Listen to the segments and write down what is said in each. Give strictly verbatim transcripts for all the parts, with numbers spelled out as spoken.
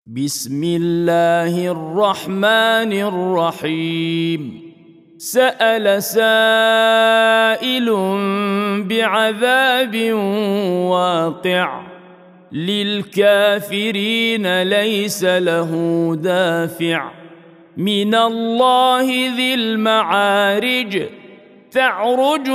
بسم الله الرحمن الرحيم. سأل سائل بعذاب واقع للكافرين ليس له دافع من الله ذي المعارج تعرج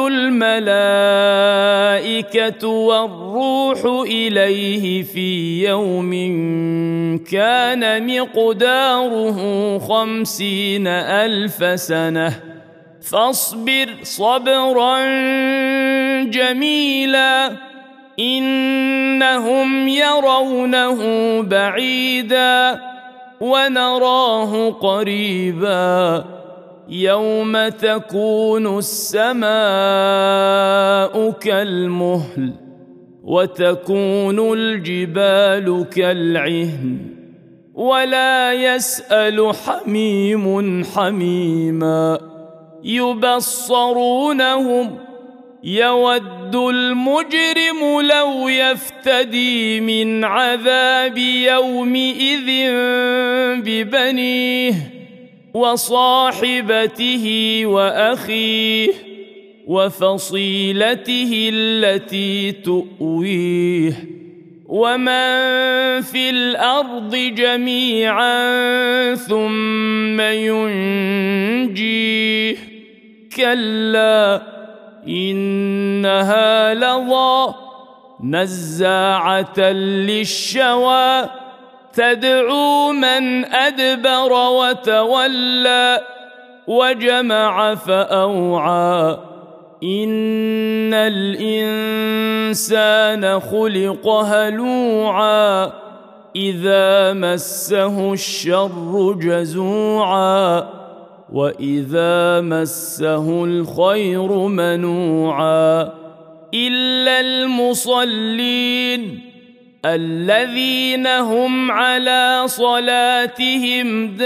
الملائكة والروح إليه في يوم كان مقداره خمسين ألف سنة فاصبر صبرا جميلا إنهم يرونه بعيدا ونراه قريبا يوم تكون السماء كالمهل وتكون الجبال كالعهن ولا يسأل حميم حميما يبصرونهم يود المجرم لو يفتدي من عذاب يومئذ ببنيه وصاحبته وأخيه وفصيلته التي تؤويه ومن في الأرض جميعا ثم ينجيه كلا إنها لظى نزاعة للشوى تدعو من أدبر وتولى وجمع فأوعى إن الإنسان خلق هلوعا إذا مسه الشر جزوعا وإذا مسه الخير منوعا إلا المصلين الذين هم على صلاتهم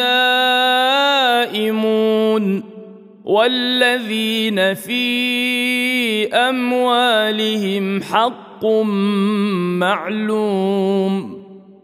دائمون والذين في أموالهم حق معلوم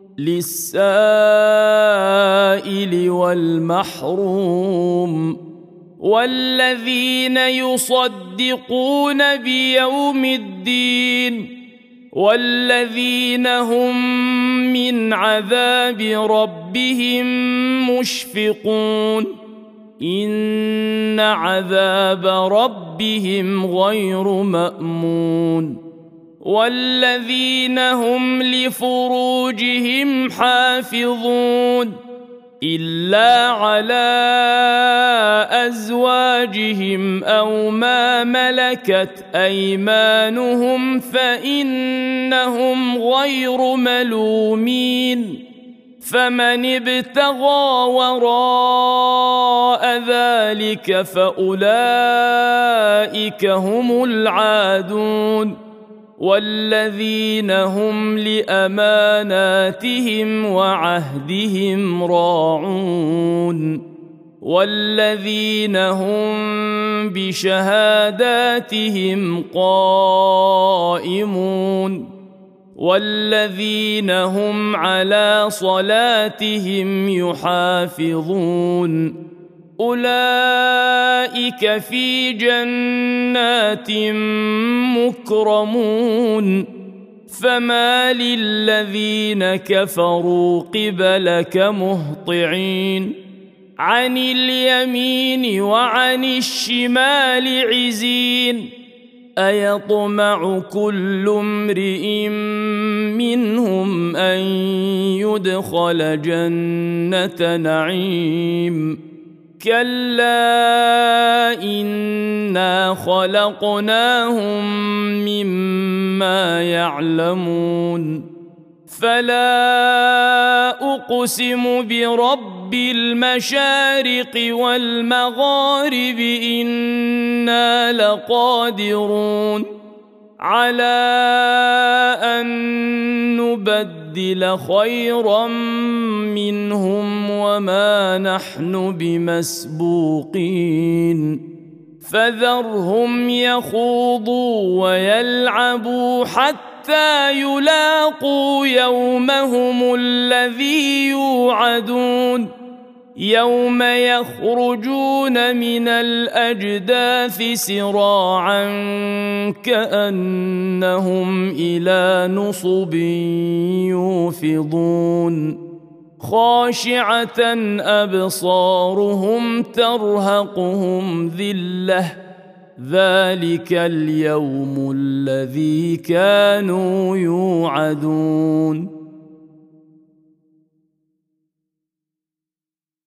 للسائل والمحروم والذين يصدقون بيوم الدين والذين هم من عذاب ربهم مشفقون إن عذاب ربهم غير مأمون والذين هم لفروجهم حافظون إلا على أزواجهم أو ما ملكت أيمانهم فإنهم غير ملومين فمن ابتغى وراء ذلك فأولئك هم العادون والذين هم لأماناتهم وعهدهم راعون والذين هم بشهاداتهم قائمون والذين هم على صلاتهم يحافظون أولئك في جنات مكرمون فما للذين كفروا قبلك مهطعين عن اليمين وعن الشمال عزين أيطمع كل امرئ منهم أن يدخل جنة نعيم كلا إنا خلقناهم مما يعلمون فلا أقسم برب المشارق والمغارب إنا لقادرون على أن نبدل خيرا منهم وما نحن بمسبوقين فذرهم يخوضوا ويلعبوا حتى حتى يلاقوا يومهم الذي يوعدون يوم يخرجون من الأجداث سراعا كأنهم إلى نصب يوفضون خاشعة أبصارهم ترهقهم ذلة ذلك اليوم الذي كانوا يوعدون